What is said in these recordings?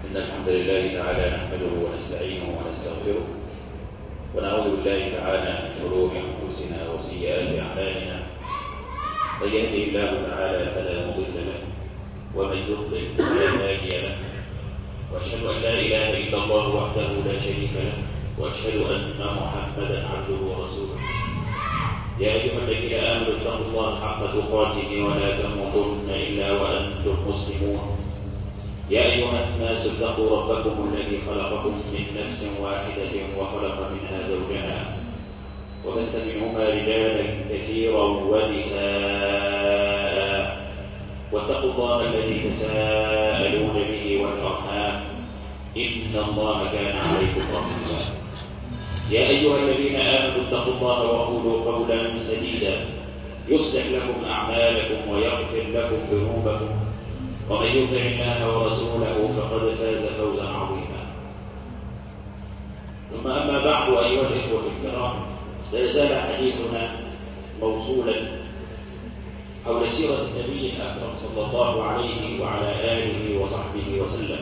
إن الحمد لله تعالى نحمده ونستعينه ونستغفره ونعوذ بالله تعالى من شرور أنفسنا وسيئات أعمالنا. من يهده الله تعالى فلا مضل له ومن يضلل فلا هادي له، وأشهد أن لا إله إلا الله وحده لا شريك له، وأشهد أن محمدا عبده ورسوله. يا أيها الذين آمنوا اتقوا الله حق تقاته ولا تموتن إلا وأنتم مسلمون. يا أيها الناس اتقوا ربكم الذي خلقكم من نفس واحدة وخلق منها زوجها وبث منهما رجالا كثيرا ونساء، واتقوا الله الذي تساءلون به والأرحام إن الله كان عليكم رقيبا. يا أيها الذين آمنوا اتقوا الله وقولوا قولا سديدا يصلح لكم أعمالكم ويغفر لكم ذنوبكم، ومن يطع الله ورسوله فقد فاز فوزا عظيما. ثم أما بعد، أيها الإخوة الكرام، لا يزال حديثنا موصولا حول سيرة النبي الأكرم صلى الله عليه وعلى آله وصحبه وسلم.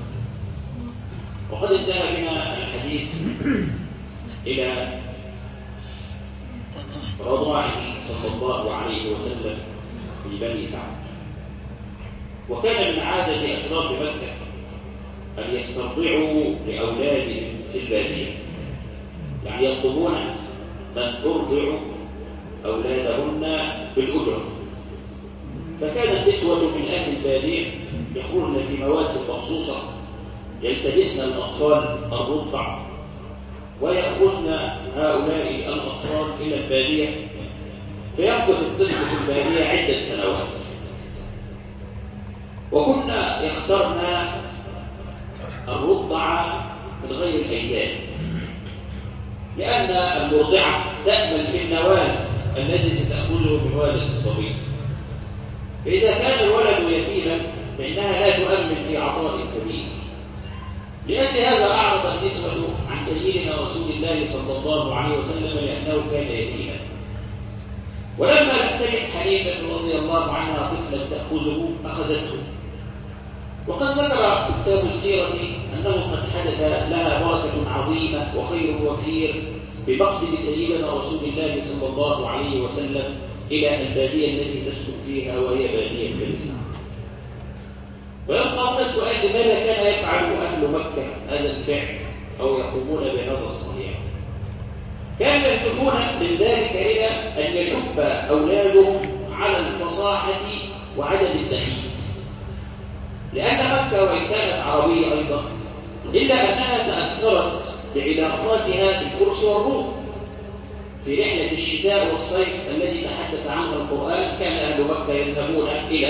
وقد انتهى بنا الحديث إلى رضاعه صلى الله عليه وسلم في بني سعد. وكان من عادة أشراف مكة أن يسترضعوا لأولادهم في البادية، يعني يطلبون من ترضع أولادهن بالأجرة. فكان النسوة من أهل البادية يخرجن في مواسم مخصوصة يلتبسن الأطفال الرضع، ويأخذن هؤلاء الأطفال إلى البادية، فيمكث الطفل في البادية عدة سنوات. وكنا يخترن الرضع من غير الأيتام، لأن المرضعة تأمل في النوال الذي ستأخذه من والد الصبي، فإذا كان الولد يتيما فإنها لا تؤمن في عطاء كبير. لأجل هذا أعرض النسوة عن سيدنا رسول الله صلى الله عليه وسلم لأنه كان يتيما. ولما لم تجد حليمة رضي الله عنها طفلا تأخذه أخذته. وقد ذكر كتاب السيرة أنه قد حدث لها بركة عظيمة وخير وفير بمقدم سيدنا رسول الله صلى الله عليه وسلم إلى البادية التي تسكن فيها، وهي بادية بني سعد. ويبقى هنا السؤال: لماذا كان يفعل أهل مكة هذا الفعل أو يقومون بهذا الصنيع؟ كانوا يهدفون من ذلك إلى أن يشب أولادهم على الفصاحة وعدم الدخيل، لأن مكة وإن كانت عربية أيضا إلا أنها تأثرت بعلاقاتها بالفرس والروم. في رحلة الشتاء والصيف الذي تحدث عنها القرآن كان أهل مكة يذهبون إلى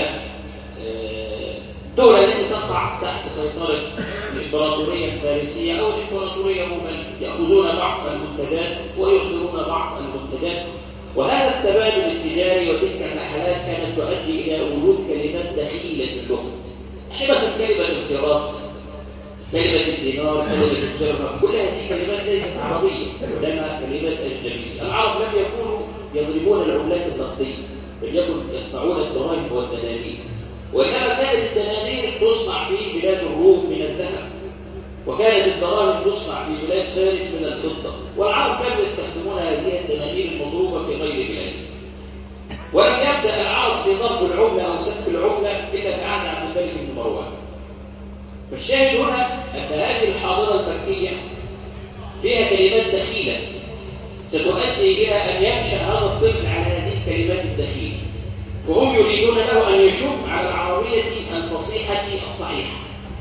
الدولة التي تقع تحت سيطرة الإمبراطورية الفارسية أو الإمبراطورية الرومانية، يأخذون بعض المنتجات ويصدرون بعض المنتجات. وهذا التبادل التجاري وتلك الرحلات كانت تؤدي إلى وجود كلمات دخيلة في اللغة، يعني مثلا كلمة القراط، كلمة الدينار، كلمة الدرهم، كل هذه كلمات ليست عربية وإنما كلمات أجنبية. العرب لم يكونوا يضربون العملات النقدية، بل يكونوا يصنعون الدراهم والدنانير، وإنما كانت الدنانير تصنع في بلاد الروم من الذهب، وكانت الدراهم تصنع في بلاد فارس من الفضة. والعرب كانوا يستخدمون هذه الدنانير المضروبة في غير بلادهم. ولم يبدأ العرب في ضرب العملة أو سلب العملة إلا في عهد عبد الملك بن مروان. فالشاهد هنا أن هذه الحاضرة المكية فيها كلمات دخيلة ستؤدي إلى أن ينشأ هذا الطفل على هذه الكلمات الدخيلة، وهم يريدون له أن يشب على العربية الفصيحة الصحيحة.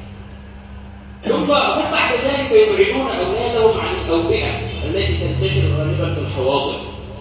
ثم هم بعد ذلك يبعدون أولادهم عن الأوبئة التي تنتشر غالبا في الحواضر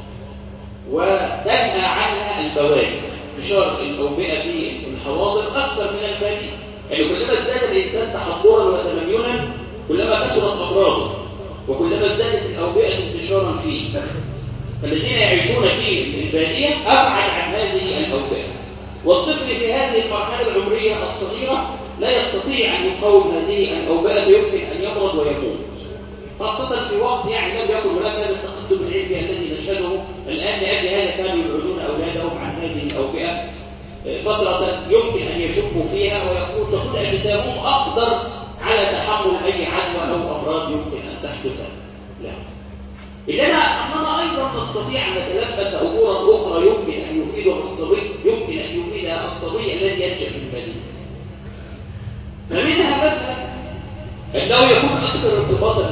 وتنهى عنها البوادي. انتشار الأوبئة في الحواضر أكثر من البادية، يعني كلما ازداد الإنسان تحضرا وتمينا كلما كثرت أمراضه، وكلما ازدادت الأوبئة انتشارا فيه. فالذين يعيشون في البادية أبعد عن هذه الأوبئة، والطفل في هذه المرحلة العمرية الصغيرة لا يستطيع أن يقاوم هذه الأوبئة، فيمكن أن يمرض ويموت، خاصة في وقت يعني لم يكن هناك هذا التقدم العلمي الذي نشهده الآن. لأجل هذا كانوا يبعدون أولادهم عن هذه الأوبئة فترة يمكن أن يشبوا فيها، ويقول تكون أجسامهم أقدر على على تحمل أي عدوى أو أمراض يمكن أن تحدث له. أننا أيضا نستطيع أن نتلبس أمورا أخرى يمكن أن يفيدها الصبي الذي ينشأ في المدينة. فمنها مثلا أنه يكون أكثر ارتباطا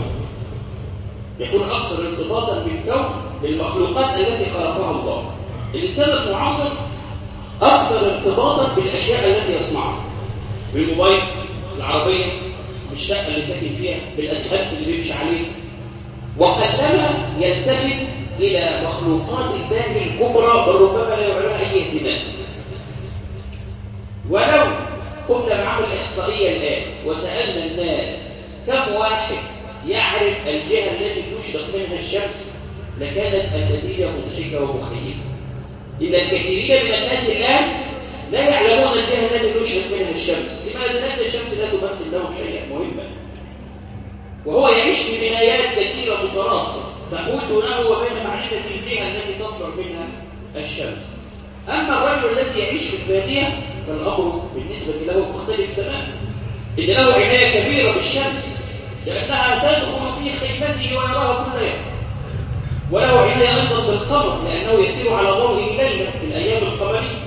بالكون بالمخلوقات التي خلقها الله. الإنسان المعاصر أكثر ارتباطا بالأشياء التي يصنعها، بالموبايل، بالعربية، بالشقة اللي ساكن فيها، بالأسفلت اللي بيمشي عليه، وقلما يلتفت إلى مخلوقات الله الكبرى بل ربما لا يعلمها أي اهتمام. ولو قمنا بعمل إحصائية الآن وسألنا الناس كم واحد يعرف الجهة التي تشرق منها الشمس لكانت النتيجة مضحكة ومخيفة. إذا الكثيرين من الناس الآن لا يعلمون الجهة التي تشرق منها الشمس. لماذا؟ لأن الشمس لا تمثل لهم شيئا مهما، وهو يعيش في بنايات كثيرة متراصة تحول دونه وبين معرفة الجهة التي تطلع منها الشمس. أما الرجل الذي يعيش في البادية فالأمر بالنسبة له مختلف تماما، إن له عناية كبيرة بالشمس لأنها تدخل في خيمته ويراها كل يوم، وله عناية أيضا بالقمر لأنه يسير على ضوئه ليلا في الأيام القمرية.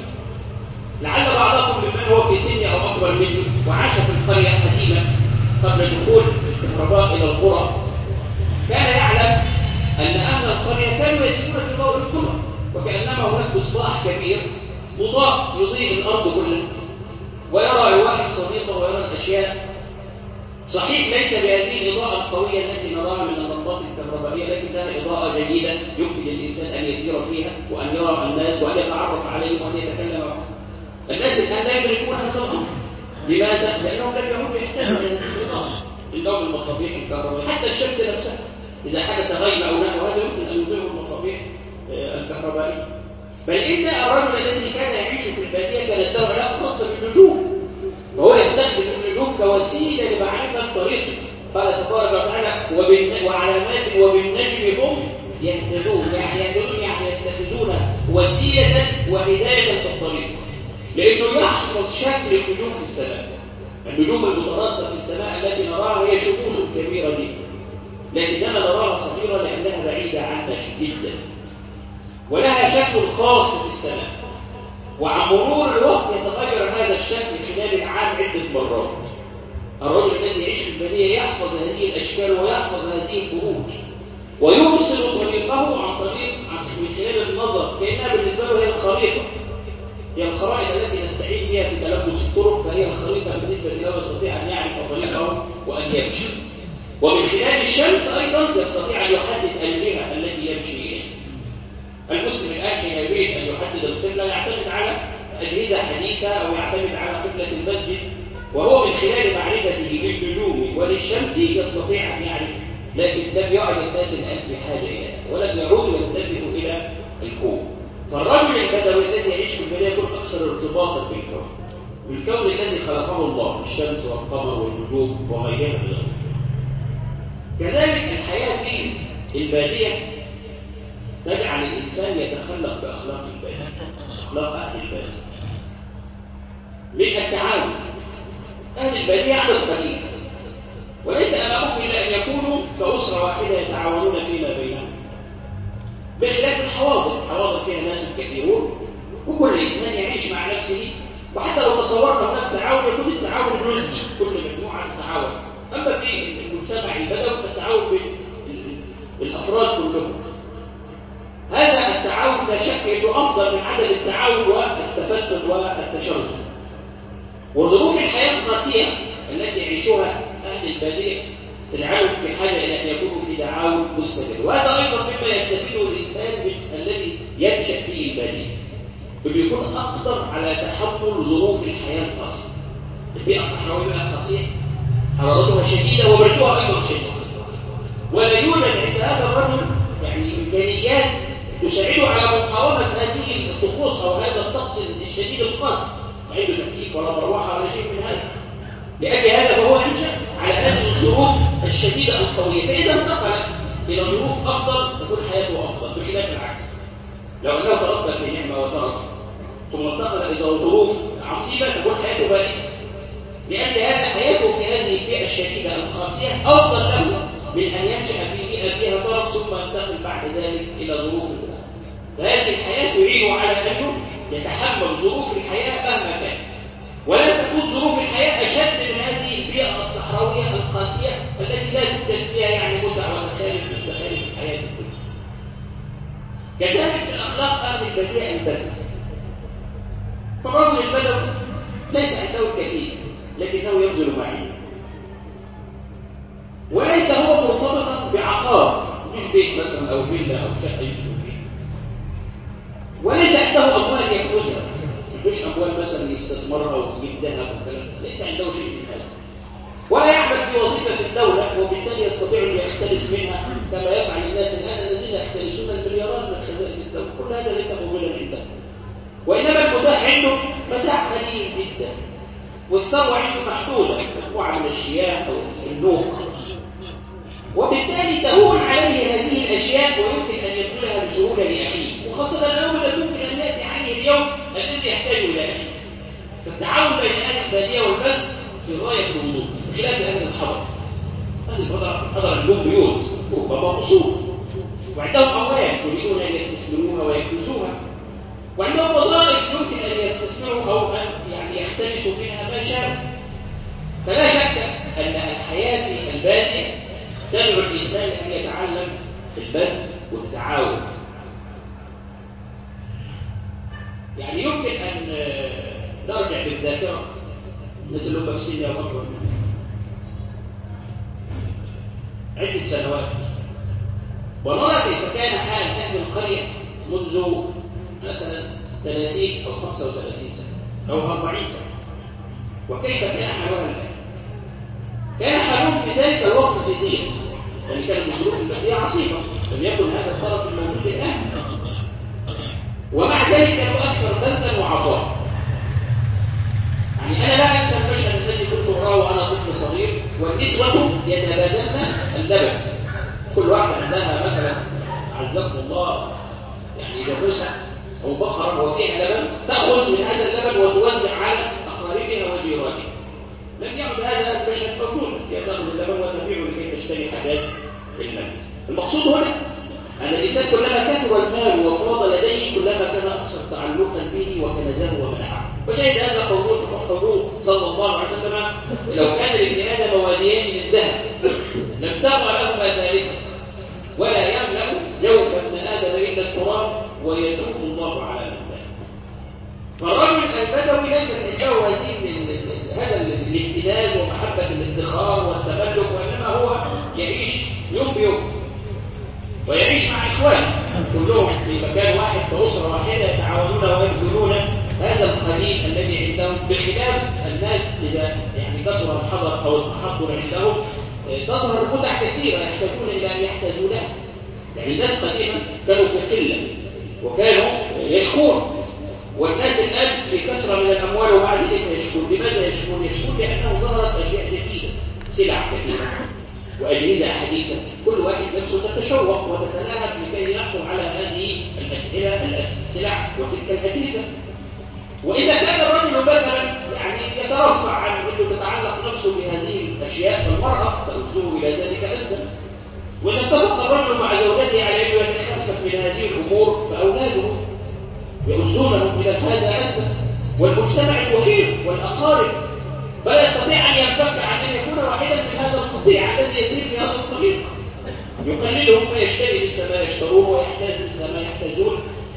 لعل بعضكم ممن هو في سن أو أكبر منه وعاش في القرية قديما قبل دخول الكهرباء إلى القرى كان يعلم أن أهل القرية كانوا يسيرون في ضوء القمر، وكأنما هناك مصباح كبير مضاء يضيء الأرض كلها، ويرى الواحد صديقه ويرى الأشياء. صحيح ليس بهذه الإضاءة القوية التي نراها من اللمبات الكهربائية، لكنها إضاءة جيدة يمكن للإنسان أن يسير فيها وأن يرى الناس وأن يتعرف عليهم وأن يتكلم معهم. الناس الآن لا يدركون هذا الأمر. لماذا؟ لأنهم لم يعودوا يحتاجوا إلى الإضاءة لضوء المصابيح الكهربائية. حتى الشمس نفسها إذا حدث غيم أو نحو هذا يمكن أن يضيء المصابيح الكهربائية. بل إن الرجل الذي كان يعيش في البادية كانت له علاقة خاصة بالنجوم، فهو يستخدم النجوم كوسيلة لمعرفة طريقه. قال تبارك وتعالى وعلامات وبالنجم هم يهتدون، يعني يتخذون وسيلة وهداية في الطريق، لأنه يحفظ شكل النجوم في السماء. النجوم المتراصة في السماء التي نراها هي شموس كبيرة جدا، لكننا نراها صغيرة لأنها بعيدة عنا جدا، ولها شكل خاص في السماء، وعن مرور الوقت يتغير هذا الشكل خلال العام عدة مرات. الرجل الذي يعيش في البادية يحفظ هذه الأشكال ويحفظ هذه البروج ويوصل طريقه من خلال النظر، كأنها بالنسبة له هي الخريطة، هي الخرائط التي نستعين بها في تلبس الطرق، فهي الخريطة بالنسبة له يستطيع أن يعرف طريقه وأن يمشي. ومن خلال الشمس أيضا يستطيع أن يحدد الجهة التي يمشي إليها. المسلم الآن حين يريد أن يحدد القبلة يعتمد على أجهزة حديثة أو يعتمد على قبلة المسجد، وهو من خلال معرفته للنجوم وللشمس يستطيع أن يعرف. لكن لم يعد الناس الآن في حاجة إليها ولم يعودوا يلتفتوا إلى الكون. فالرجل البدوي الذي يعيش في البداية يكون أكثر ارتباطا بالكون الذي خلقه الله، الشمس والقمر والنجوم وغيرها من ذلك. كذلك الحياة في البادية تجعل الإنسان يتخلق بأخلاق البادية، أخلاق أهل البادية، من التعاون. أهل البادية عدد قليل وليس أمامهم إلا أن يكونوا كأسرة واحدة يتعاونون فيما بينهم، بخلاف الحواضر فيها ناس كثيرون وكل إنسان يعيش مع نفسه. وحتى لو تصورنا هناك تعاون يكون التعاون نسبي، كل مجموعة تتعاون. أما في المجتمع البدوي فالتعاون بالأفراد كلهم. هذا التعاون لا شك أنه أفضل من عدم التعاون والتفتت والتشرذم. وظروف الحياة القاسية التي يعيشها أهل البادية تجعلهم في حاجة إلى أن يكونوا في تعاون مستمر. وهذا أيضا مما يستفيده الإنسان الذي ينشأ في البادية، بأنه يكون أقدر على تحمل ظروف الحياة القاسية. البيئة الصحراوية بيئة قاسية، حرارتها شديدة وبردها أيضا شديد، ولا يوجد عند هذا الرجل يعني إمكانيات تساعده على مقاومة هذه الطقوس أو هذا الطقس الشديد القاسي. عنده تكييف ولا مروحة ولا شيء من هذا. لأجل هذا فهو ينشأ على هذه الظروف الشديدة القوية، فإذا انتقل إلى ظروف أفضل تكون حياته أفضل، بخلاف العكس. لو أنه تربى في نعمة وترف ثم انتقل إلى ظروف عصيبة تكون حياته بائسة، لأن هذا حياته في هذه هذه البيئة الشديدة القاسية أفضل له من أن ينشأ في بيئة فيها ضرب ثم ينتقل بعد ذلك إلى ظروف أخرى. فهذه الحياة تعين على أنه يتحمل ظروف الحياة مهما كان، ولا تكون ظروف الحياة أشد من هذه البيئة الصحراوية القاسية التي لا توجد فيها يعني متع وتخارج من تخارج الحياة الدنيا. كذلك في الأخلاق أهل البديع البذل. فالرجل البدوي ليس عنده الكثير لكنه يبذل ما عنده، وليس هو مرتبطا بعقار، مش بيت مثلا أو فيلا أو شقة يسكن فيها، وليس عنده أموال يكنسها، مش أموال مثلا يستثمرها ويجيب ذهب والكلام ده، ليس عنده شيء من هذا، ولا يعمل في وظيفة في الدولة وبالتالي يستطيع أن يختلس منها كما يفعل الناس الآن الذين يختلسون المليارات من خزائن الدولة. كل هذا ليس موجودا عنده، وإنما المتاح عنده متاع قليل جدا، والثروة عنده محدودة، مجموعة من الشياه أو النوق، وبالتالي تهون عليه هذه الأشياء ويمكن أن يبذلها بسهولة لأخيه، وخاصة أنه ممكن أن يأتي عليه اليوم الذي يحتاج إلى أخيه. فالتعاون بين أهل البادية والبذل في غاية الوضوح بخلاف أهل الحضر. أهل الحضر عندهم بيوت ربما قصور، وعندهم أموال يريدون أن يستثمروها ويكنسوها، وعندهم وظائف يمكن أن يستثمروا أو أن يعني يختلسوا منها ما شاءوا. فلا شك أن الحياة في البادية تدعو الإنسان أن يتعلم البذل والتعاون. يعني يمكن أن نرجع بالذاكرة الناس اللي هم في سن فترة عدة سنوات ونرى كيف كان حال أهل القرية منذ مثلا 30 أو 35 سنة أو 40 سنة، وكيف كان حالها الآن. كان حالهم في ذلك الوقت في ضيق، يعني كانت الظروف البيئية عصيبة، لم يكن هذا الطرف الموجود الآن، ومع ذلك كانوا أكثر بذلا وعطاء. يعني أنا لا أنسى المشهد الذي كنت أراه وأنا طفل صغير والنسوة يتبادلن اللبن، كل واحدة عندها مثلا عزكم الله يعني جاموسة أو بقرة وفيها لبن، تأخذ من هذا اللبن وتوزع على أقاربها وجيرانها. لم يعد هذا المشهد موجودا، هي تأخذ اللبن وتبيعه لكي تشتري حاجات في المنزل. المقصود هنا أن الإنسان كلما كثر المال وفاض لديه كلما كان أكثر تعلقا به وكنزه ومنعه. وشهد هذا قوله صلى الله عليه وسلم: لو كان لابن آدم واديان من ذهب لابتغى لهما ثالثا ولا يملأ جوف ابن آدم إلا التراب ويتوب الله على من ذهب. فالرجل البدوي ليس عنده هذا الاكتناز ومحبة الادخار والتملك، وإنما هو يعيش يوم بيوم ويعيش مع إخوانه كلهم في مكان واحد كأسرة واحدة يتعاونون ويبذلون هذا القليل الذي عندهم، بخلاف الناس إذا يعني كثر الحضر أو التحضر عندهم تظهر متع كثيرة يحتاجون إلى أن يحتاجوا لها. يعني الناس قديما كانوا في قلة وكانوا يشكون، والناس الآن في كثرة من الأموال ومع ذلك يشكون. لماذا يشكون؟ يشكون لأنه ظهرت أشياء جديدة، سلع كثيرة وأجهزة حديثة، كل واحد نفسه تتشوق وتتلاعب لكي يحصل على هذه السلع وتلك الأجهزة. وإذا كان الرجل مثلا يعني يترفع عن أنه تتعلق نفسه بهذه الأشياء، فالمرأة تؤذه إلى ذلك أذى. وإذا اتفق الرجل مع زوجته على أنه يتخفف من هذه الأمور فأولاده يؤذونه إلى هذا أذى، والمجتمع الوحيد والأقارب فلا يستطيع أن ينفك عن أن يكون واحدا من هذا القطيع الذي يسير في هذا الطريق، يقللهم فيشتري مثل ما يشترون ويحتاج مثل ما يحتاجون،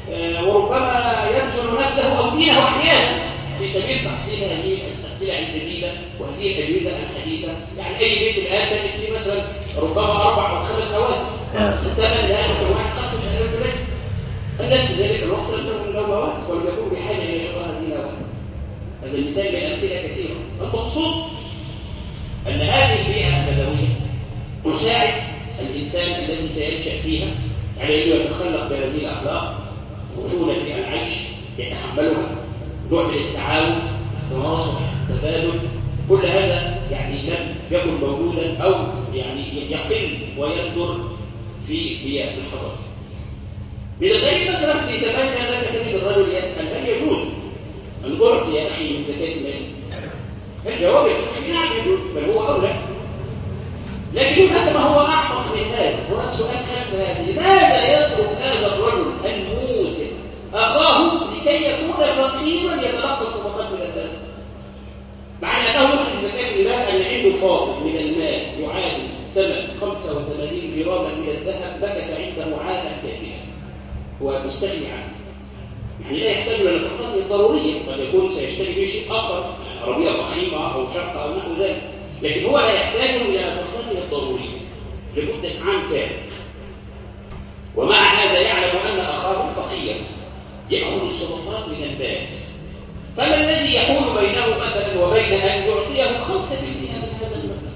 وربما يبذل نفسه أو دينه أحيانا في سبيل تحصيل هذه السلع الجديدة وهذه الأجهزة الحديثة. يعني أي بيت الآن تجد فيه مثلا ربما 4 أو 5 هواتف، 6 لا واحد قسم من البيت. الناس في ذلك الوقت لم لهم هواتف ولم يكونوا بحاجة إلى شراء هذه الهواتف. هذا المثال من أمثلة كثيرة. المقصود أن هذه البيئة البدوية تساعد الإنسان الذي سينشأ فيها على أنه يتخلق بهذه الأخلاق، خشونة في العيش يتحملها، نوع من التعاون، التواصل، التبادل. كل هذا يعني لم يكن موجودا أو يعني يقل ويندر في بيئة الحضارة. بالغير مثلا في تبني أنك تجد الرجل يسأل: هل يجوز أن أعطي يا أخي من زكاة مالي؟ الجواب الفقهي نعم يجوز، بل هو أولى. لكن هذا ما هو أعمق من هذا، هو سؤال خلف هذا: لماذا يترك هذا الرجل الموسر أخاه لكي يكون فقيرا يتلقى الصدقات من الناس؟ مع أنه يخرج زكاة المال أن عنده فاضل من المال يعادل ثمن 85 جراما من الذهب مكث عنده عاما كاملا، هو مستغني عنه، يعني لا يحتاج إلى نفقته الضرورية، قد يكون سيشتري به شيء آخر، عربية فخيمة أو شقة أو نحو ذلك، لكن هو لا يحتاج إلى نفقته الضرورية لمدة عام كامل. ومع هذا يعلم أن أخاه فقير يأخذ الصدقات من الناس، فما الذي يحول بينه مثلا وبين أن يعطيه 5% من هذا المبلغ؟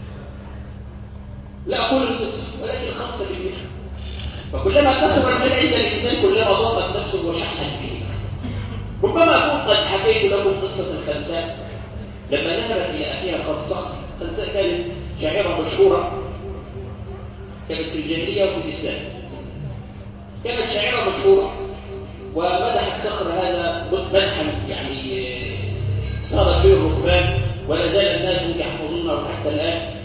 لا أقول النصف ولكن 5%. فكلما كثر المال عند الإنسان كلما ضاقت نفسه وشحت به. ربما أكون قد حكيت لكم قصة الخنساء لما ذهبت إلى أخيها خنساء. خنساء كانت شاعرة مشهورة، كانت في الجاهلية وفي الإسلام، كانت شاعرة مشهورة ومدحت صخر هذا مدحا يعني صارت به الركبان ولا زال الناس يحفظونه حتى الآن.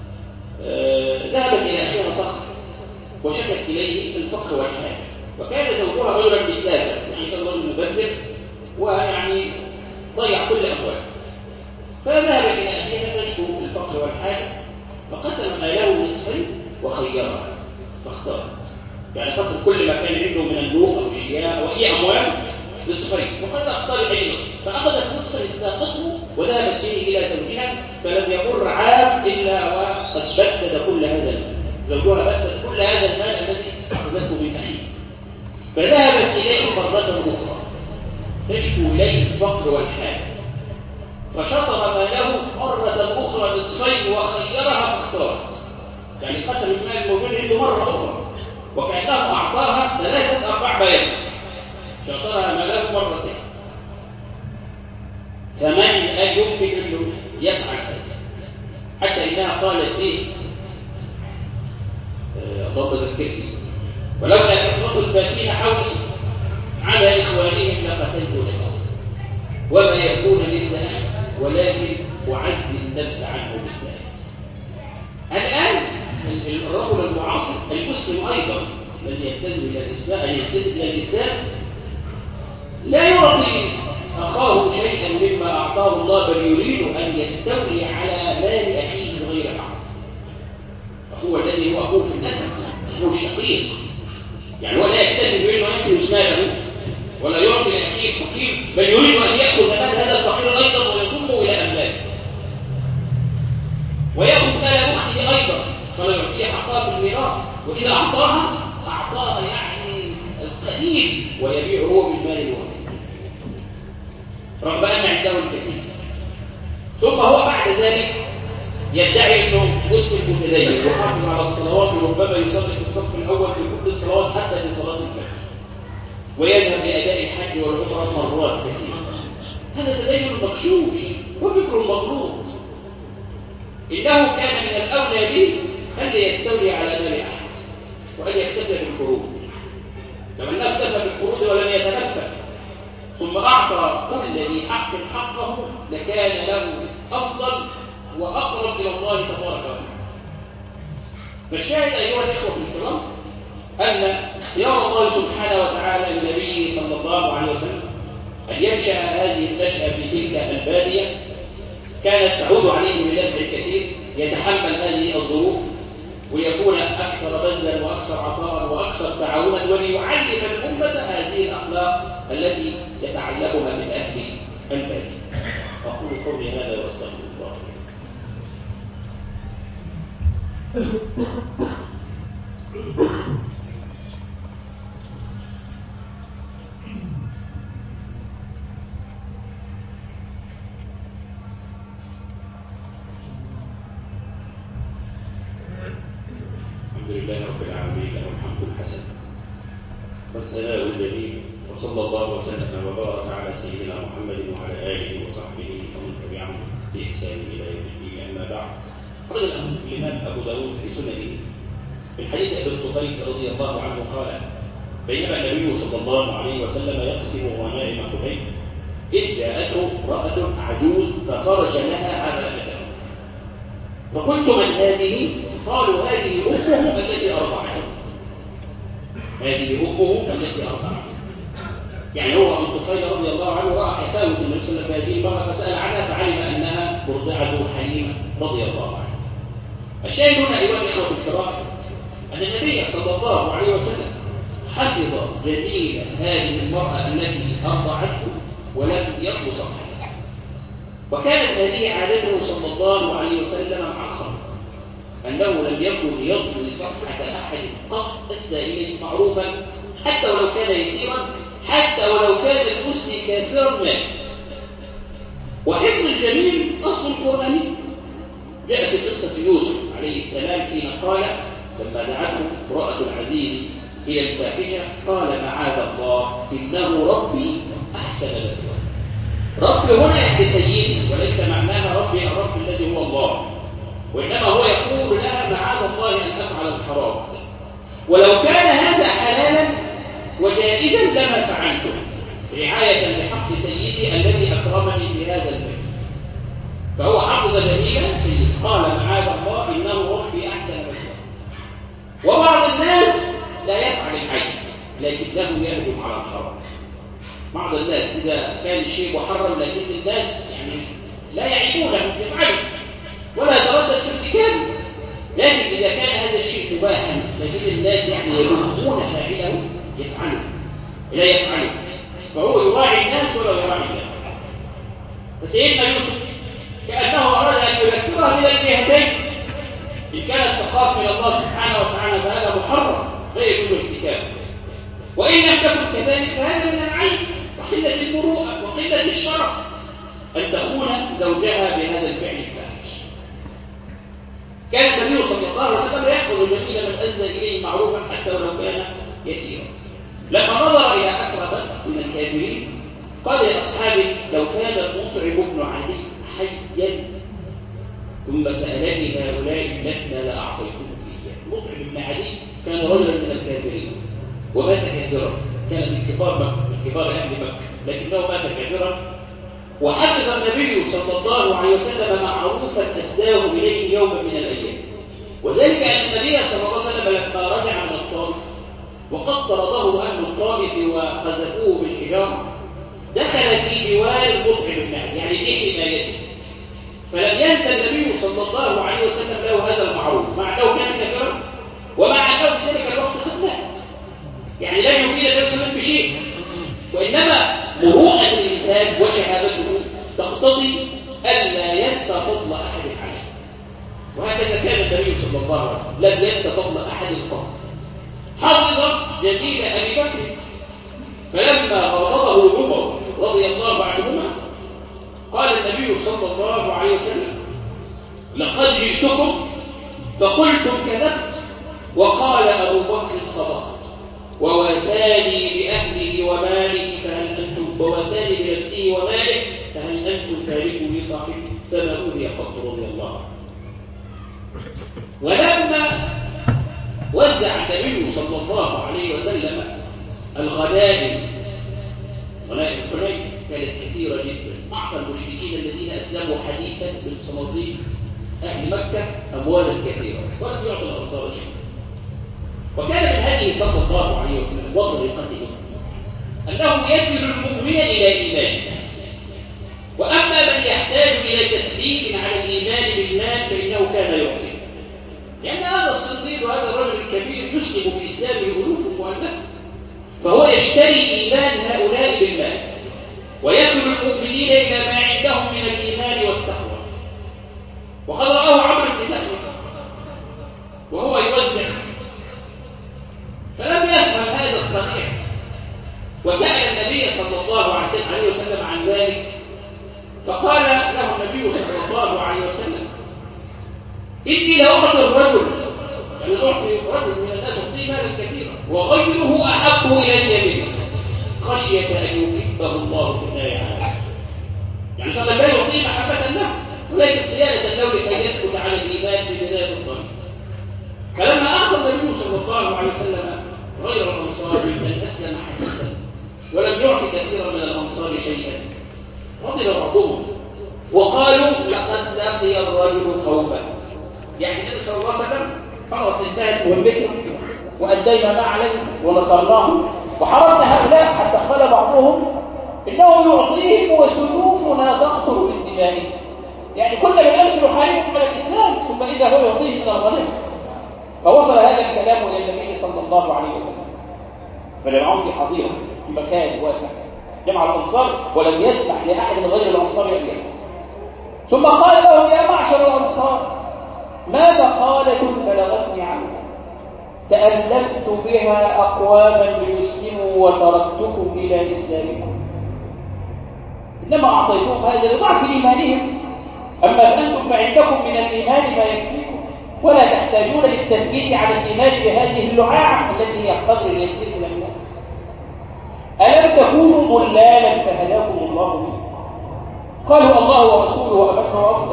ذهبت إلى أخيها صخر وشكت إليه الفقر والحاجة، وكان زوجها رجلا بالتاجر، يعني كان رجل مبذر ويعني ضيع كل أمواله، فذهبت إلى أخيها تشكو الفقر والحاجة، فقسم ماله نصفين وخيرها فاختارت، يعني قسم كل ما كان عنده من النوق أو الشياء أو أي أموال نصفين، وقال اختار أي نصف، فأخذت نصفا استاقته وذهبت به إلى زوجها، فلم يمر عام إلا وقد بدد كل هذا المال، زوجها بدد كل هذا المال الذي أخذته من أخيه، فذهبت إليه مرة أخرى تشكو إليه الفقر والحاجة، فشطر ماله مرة أخرى نصفين وخيرها فاختارت، يعني قسم المال الموجود عنده مرة أخرى وكأنه أعطاها 3-4 بيان، شطرها ماله مرتين. فمن يمكن أنه يفعل هذا؟ حتى إنها قالت فيه اللهم ذكرني: ولولا كثرة الباكين حولي على إخوانهم لقتلت نفسي وما يكون مثل أخي ولكن أعزي النفس عنه بالناس. الآن الرجل المعاصر المسلم أيضا الذي ينتسب إلى الإسلام لا يعطي أخاه شيئا مما أعطاه الله، بل يريد أن يستولي على مال أخيه غير حق. أخوه الذي هو أخوه في النسب، أخوه الشقيق، يعني هو لا يكتفي بأنه ينكنس ماله ولا يعطي لأخيه الفقير، بل يريد أن يأخذ مال هذا الفقير أيضا ويضمه إلى أملاكه، ويأخذ مال أخته أيضا فلا يعطيه حقها في الميراث، وإذا أعطاها يعني القليل ويبيع هو بالمال الوفي رغم أن عنده الكثير. ثم هو بعد ذلك يدعي أنه مسلم متدين وحافظ على الصلوات، وربما يصلي في الصف الأول في كل الصلوات حتى في صلاة الفجر، ويذهب لأداء الحج والعمرة مرات كثيرة. هذا تدين مغشوش وفكر مغلوط. إنه كان من الأولى به أن يستولي على مال أحد وأن يكتفي بالفروض، لو أنه اكتفى بالفروض ولم يتنفذ ثم أعطى كل ذي حق حقه لكان له أفضل وأقرب إلى الله تبارك وتعالى. فالشاهد أيها الإخوة الكرام أن اختيار الله سبحانه وتعالى لنبيه صلى الله عليه وسلم أن ينشأ هذه النشأة في تلك البادية كانت تعود عليه بالنفع الكثير، يتحمل هذه الظروف ويكون أكثر بذلا وأكثر عطاء وأكثر تعاونا، وليعلم الأمة هذه الأخلاق التي يتعلمها من أهل البادية. أقول قولي هذا وأستغفر الله. الحمد لله رب العالمين له الحمد الحسن والثناء الجميل، وصلى الله وسلم وبارك على سيدنا محمد وعلى آله وصحبه ومن تبعهم بإحسان إلى يوم الدين. أما بعد، قال الإمام أبو داود في سننه من حديث أبي الطفيل رضي الله عنه قال: بينما النبي صلى الله عليه وسلم يقسم غنائم حنين إذ جاءته امرأة عجوز فخرج لها على أدم. فقلت من هذه؟ قالوا هذه أمه التي أرضعته. هذه أمه التي أرضعته. يعني هو أبو طفيل رضي الله عنه رأى حفاوة النبي صلى الله عليه وسلم بهذه المرأة فسأل عنها فعلم أنها مرضعة حليمة رضي الله عنه. الشاهد هنا أيها الإخوة الكرام أن النبي صلى الله عليه وسلم حفظ جميل هذه المرأة التي أرضعته ولم يطل صفحتها. وكانت هذه عادته صلى الله عليه وسلم مع الخمر أنه لم يكن يطل صفحة أحد قط أسدى إليه معروفا حتى ولو كان يسيرا، حتى ولو كان المسلم كافرا مات. وحفظ الجميل أصل القرآن. جاءت قصة يوسف عليه السلام حين قال لما دعته امرأة العزيز إلى الفاحشة قال معاذ الله إنه ربي أحسن مثواي. رب هنا يعني سيدي، وليس معناها ربي الرب الذي هو الله، وإنما هو يقول لها معاذ الله أن أفعل الحرام، ولو كان هذا حلالا وجائزا لما فعلته رعاية لحق سيدي الذي أكرمني في هذا البيت. فهو حفظ جميلا سيدي قال معاذ الله إنه ربي أحسن مثواي. وبعض الناس لا يفعل العين لكنه يهجم على الحرام. بعض الناس إذا كان الشيء محرم لكن الناس يعني لا يعيبونه يفعله ولا يتردد في ارتكابه، لكن إذا كان هذا الشيء مباحا لكن الناس يعني يجوزون فاعله يفعله لا يفعله، فهو يراعي الناس ولا يراعي الله. فسيدنا يوسف كأنه أراد أن يذكرها من الجهتين. إن كانت تخاف من الله سبحانه وتعالى فهذا محرم لا يجوز ارتكابه، وإن لم تكن كذلك فهذا من العيب وقلة المروءة وقلة الشرف أن تخون زوجها بهذا الفعل الفاحش. كان النبي صلى الله عليه وسلم يحفظ جميل من أسدى إليه معروفا حتى ولو كان يسيرا. لما نظر إلى أسرة من الكافرين قال لأصحابه لو كان المطعم ابن عدي حيا ثم سألني هؤلاء اللتنا لأعطيتهم إياه. مطعم ابن عدي كان رجلا من الكافرين ومات كافرا، كان من كبار مكة من كبار أهل مكة، لكنه مات كافرا. وحفظ النبي صلى الله عليه وسلم معروفا أسداه إليه يوما من الأيام، وذلك أن النبي صلى الله عليه وسلم لما رجع من الطائف وقد طرده أهل الطائف وقذفوه بالحجارة دخل في جوار المطعم بن عدي يعني في حمايته، فلم ينسى النبي صلى الله عليه وسلم له هذا المعروف مع أنه كان كافرا ومع أنه في ذلك الوقت قد مات، يعني لا يفيد النبي صلى الله عليه وسلم بشيء، وإنما مروءة الإنسان وشهادته تقتضي ألا ينسى فضل أحد عليه. وهكذا كان النبي صلى الله عليه وسلم لم ينسى فضل أحد قط. حفظ جميل أبي بكر فلما غضبه عمر رضي الله عنهما قال النبي صلى الله عليه وسلم لقد جئتكم فقلتم كذبت، وقال أبو بكر صدقت، وواساني بأهله وماله فهل أنتم، وواساني بنفسه وماله فهل أنتم تاركوا لصاحبه فما أوذي قط رضي الله عنه. ولما وزع النبي صلى الله عليه وسلم الغنائم، غنائم حنين كانت كثيرة جدا، أعطى المشركين الذين أسلموا حديثا من صناديق أهل مكة أموالا كثيرة ولم يعطى الأنصار شيئا. وكان من هذه صلى الله عليه وسلم وطريقته أنه يجر المؤمن إلى إيمانه، وأما من يحتاج إلى تثبيت على الإيمان بالمال فإنه كان يعطي، لأن هذا الصنديق وهذا الرجل الكبير يسلم في إسلامه ألوف مؤلفة، فهو يشتري إيمان هؤلاء بالمال ويدل المؤمنين إلى ما عندهم من الإيمان والتقوى. وقد رآه عمرو بن تغلب وهو يوزع فلم يفهم هذا الصنيع، وسأل النبي صلى الله عليه وسلم عن ذلك، فقال له النبي صلى الله عليه وسلم إني لأعطي الرجل، يعني أعطي رجل من الناس أعطيه مالا كثيرا وغيره أحب إلي منه خشية أن يكبه الله في النار عليه، يعني صلى الله يعطيه محبة له ولكن صيانة له لكي يثبت على الإيمان في بداية الطريق. فلما أعطى النبي صلى الله عليه وسلم غير الأنصار من أسلم حديثا ولم يعطي كثيرا من الأنصار شيئا، غضب بعضهم وقالوا لقد لقي الرجل قوما. يعني النبي صلى الله عليه وسلم خلاص انتهت مهمته وأدينا ما عليه ونصرناه وحرمنا هؤلاء، حتى قال بعضهم إنه يعطيهم وسيوفنا تقطر من دمائهم. يعني كل من أمس يحاربهم على الإسلام ثم إذا هو يعطيه من الغنائم. فوصل هذا الكلام إلى النبي صلى الله عليه وسلم فجمعهم في حظيرة في مكان واسع، جمع الأنصار ولم يسمح لأحد غير الأنصار يأتيه. ثم قال لهم يا معشر الأنصار ما مقالة بلغتني عنكم تألفت بها أقواما ليسلموا وتركتكم إلى إسلامكم، إنما أعطيتهم هذا لضعف إيمانهم، أما فأنتم فعندكم من الإيمان ما يكفيكم ولا تحتاجون للتثبيت على الإيمان بهذه اللعاعة التي هي القدر اليسير من الإيمان. ألم تكونوا ضلالا فهداكم الله به؟ قالوا الله ورسوله أمن وأفضل.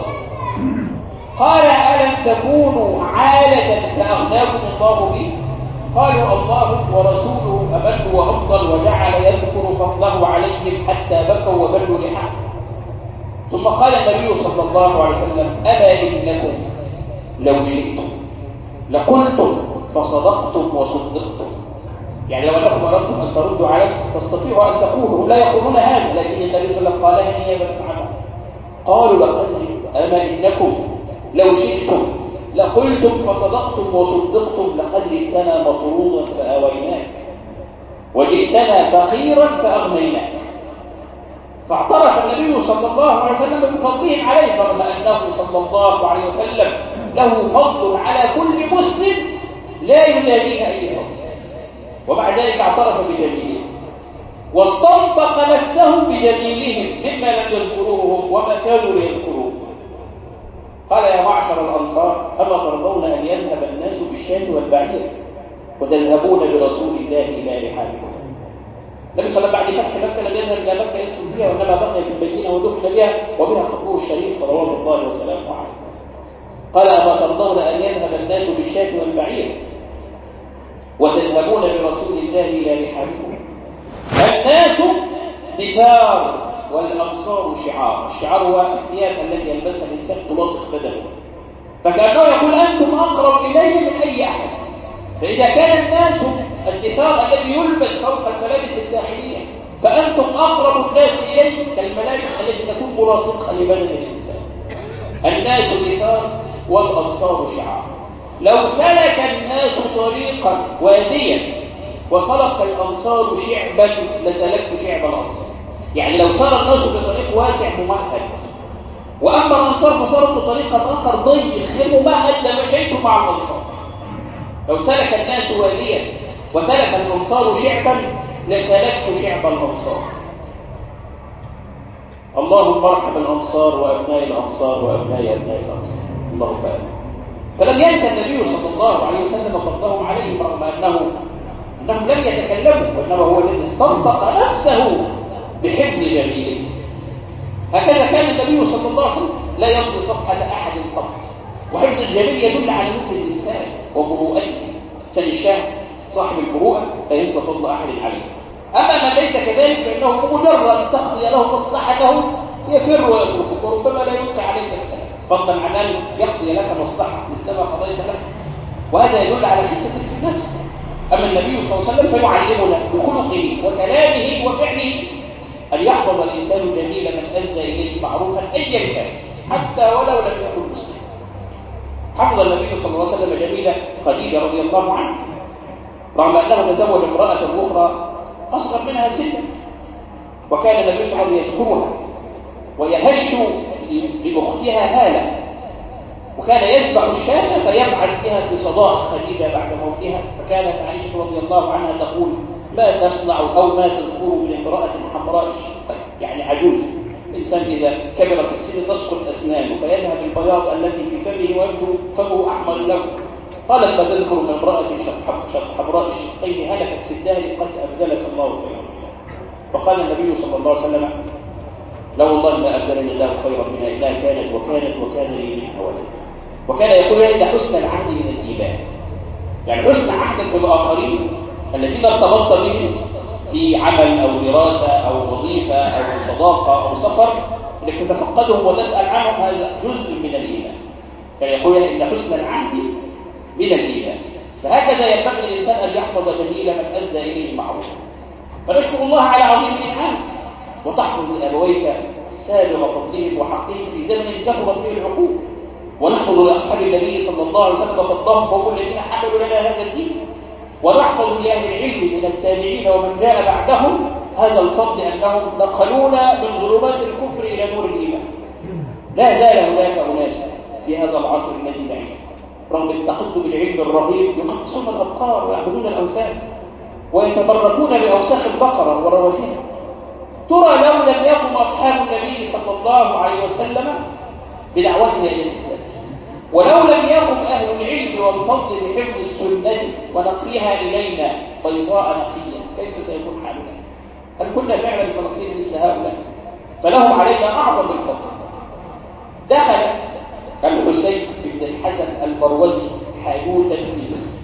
قال ألم تكونوا عالة فأغناكم الله به؟ قالوا الله ورسوله أمن وأفضل، وجعل يذكر فضله عليهم حتى بكوا وبلوا لحاهم. ثم قال النبي صلى الله عليه وسلم أما إنكم لو شئتم لقلتم فصدقتم وصدقتم. يعني لو أنكم أردتم أن تردوا عليه تستطيعوا أن تقولوا، لا يقولون هذا، لكن النبي صلى الله عليه وسلم قالها نيابة عنهم. قالوا لقد أما إنكم لو شئتم لقلتم فصدقتم وصدقتم لقد جئتنا مطرودا فآويناك وجئتنا فقيرا فأغنيناك. فاعترف النبي صلى الله عليه وسلم بفضلهم عليه، رغم أنه صلى الله عليه وسلم له فضل على كل مسلم لا يناديه أي فضل، ومع ذلك اعترف بجميلهم واستنطق نفسه بجميلهم مما لم يذكروه وما كانوا ليذكروه. قال يا معشر الأنصار أما ترضون أن يذهب الناس بالشاة والبعير وتذهبون برسول الله إلى رحالكم؟ النبي صلى الله عليه وسلم بعد فتح مكة لم يذهب إلى مكة يسكن فيها، وإنما بقي في المدينة ودفن بها وبها قبره الشريف صلوات الله وسلامه عليه. قال أما ترضون أن يذهب الناس بالشاة والبعير وتذهبون برسول الله إلى رحالكم؟ الناس دثار والأبصار شعار. الشعار هو الثياب التي يلبسها الإنسان تلاصق بدنه، فكأنه يقول أنتم أقرب إلي من أي أحد. فإذا كان الناس الدثار الذي يلبس فوق الملابس الداخلية فأنتم أقرب الناس إلي كالملابس التي تكون ملاصقة لبدن الإنسان. الناس دثار والأبصار شعار. لو سلك الناس طريقا واديا وسلك الأنصار شعبا لسلكت شعب الأنصار. يعني لو سار الناس بطريق واسع ممهد، وأما الأنصار فصاروا بطريقة آخر ضيق غير ممهد لمشيت مع الأنصار. لو سلك الناس واديا وسلك الأنصار شعبا لسلكت شعب الأنصار. اللهم ارحم الأنصار وأبناء الأنصار وأبناء أبناء الأنصار. اللهم آمين. فلم ينسى النبي صلى الله عليه وسلم فضلهم عليه، رغم أنهم لم يتكلموا، وإنما هو الذي استنطق نفسه بحفظ جميله. هكذا كان النبي صلى الله عليه وسلم لا يمضي صفحة أحد قط. وحفظ الجميل يدل على نبل الإنسان ومروءته، فالشاه صاحب المروءة لا ينسى فضل أحد عليه. أما من ليس كذلك فإنه بمجرد أن تقضي له مصلحته يفر ويتركك، وربما لا يلقي عليك السلام، فضلا عن أن يقضي لك مصلحة مثل ما قضيت له، وهذا يدل على خسة في النفس. أما النبي صلى الله عليه وسلم فيعلمنا بخلقه وكلامه وفعله أن يحفظ الإنسان جميل من أسدى إليه معروفا أيا كان حتى ولو لم يكن مسلم. حفظ النبي صلى الله عليه وسلم جميلة خديجة رضي الله عنها، رغم أنه تزوج امرأة أخرى أصغر منها سنا، وكان النبي صلى الله عليه وسلم يذكرها ويهش لأختها هالة، وكان يذبح الشاة فيبعث بها في صداق خديجة بعد موتها. فكانت عائشة رضي الله عنها تقول ما تصنع أو ما تذكر من امرأة حمراء يعني عجوز. الإنسان إذا كبر في السن تسقط أسنانه فيذهب البياض التي في فمه ويبدو فمه أحمر له. قالت ما تذكر من امرأة حمراء الشقين هلكت في الدهر قد أبدلك الله خيرا منها. فقال النبي صلى الله عليه وسلم لا والله ما أبدلني الله خيرا منها إلا كانت وكان لي منها ولد. وكان يقول إن حسن العهد من الإيمان، يعني حسن عهدك بالآخرين الذين ارتبطت بهم في عمل أو دراسة أو وظيفة أو صداقة أو سفر، إنك تتفقدهم وتسأل عنهم، هذا جزء من الإيمان. كان يقول إن حسن العهد من الإيمان. فهكذا ينبغي الإنسان أن يحفظ جميل من أسدى إليه معروفا. فنشكر الله على عظيم الإنعام، وتحفظ أبويك سابغ فضلهم وحقهم في زمن كثرت فيه العقوق، ونحفظ لأصحاب النبي صلى الله عليه وسلم فضلهم فهم الذين حملوا لنا هذا الدين، ونحفظ لأهل العلم من التابعين ومن جاء بعدهم هذا الفضل أنهم نقلونا من ظلمات الكفر إلى نور الإيمان. لا زال هناك أناس في هذا العصر الذي نعيش رغم التقدم العلمي الرهيب يقدسون الأبقار ويعبدون الأوثان ويتبركون بأوساخ البقرة وروافدها. ترى لو لم يقم أصحاب النبي صلى الله عليه وسلم بدعوتنا إلى الإسلام، ولو لم يقم أهل العلم والفضل بحفظ السنة ونقلها إلينا بيضاء نقية، كيف سيكون حالنا؟ هل كنا فعلا سنصير مثل هؤلاء؟ فلهم علينا أعظم الفضل. دخل الحسين بن الحسن المروزي حانوتا في مصر،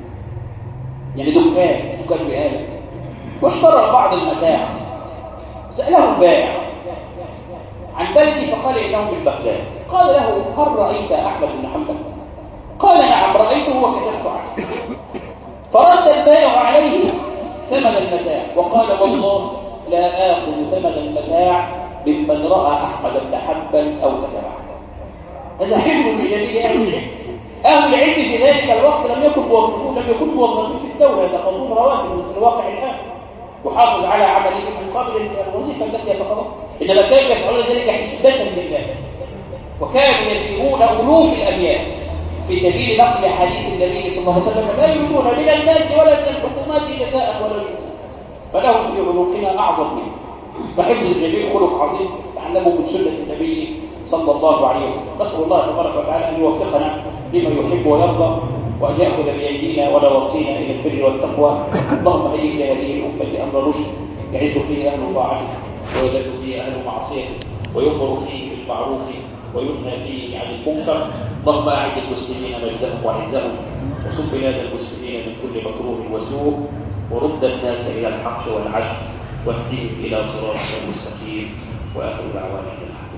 يعني دكان بآلة، واشترى بعض المتاع. سأله البائع عن بلدي فقال إنه من بغداد. قال له هل رأيت أحمد بن حنبل؟ قال نعم رأيته وكتبت عنه. فرد البائع عليه ثمن المتاع وقال والله لا آخذ ثمن المتاع ممن رأى أحمد بن حنبل أو كتب عنه. هذا حفظ بجميل أهل العلم. أهل العلم في ذلك الوقت لم يكونوا موظفين في الدولة يتقاضون رواتب مثل الواقع الآن، يحافظ على عمله مقابل الوظيفة التي يتقاضاها، إنما كانوا يفعلون ذلك حسبة لله، وكانوا يسيرون ألوف الأميال في سبيل نقل حديث النبي صلى الله عليه وسلم، لا يريدون من الناس ولا من الحكومات جزاء ولا شكورا، فلهم في عنقنا أعظم منه. فحفظ الجميل خلق عظيم تعلمه من سنة النبي صلى الله عليه وسلم. نسأل الله تبارك وتعالى أن يوفقنا لما يحب ويرضى، وأن يأخذ بأيدينا ونواصينا إلى البر والتقوى. اللهم هيئ لهذه الأمة أمر رشد يعز فيه أهل طاعته ويذل فيه أهل معصيته، ويؤمر فيه بالمعروف وينهى فيه عن المنكر. اللهم أعد المسلمين مجدهم وعزهم، وصب بلاد المسلمين من كل مكروه وسوء، ورد الناس إلى الحق والعدل، واهدهم إلى صراط المستقيم. وآخر دعوانا الحمد.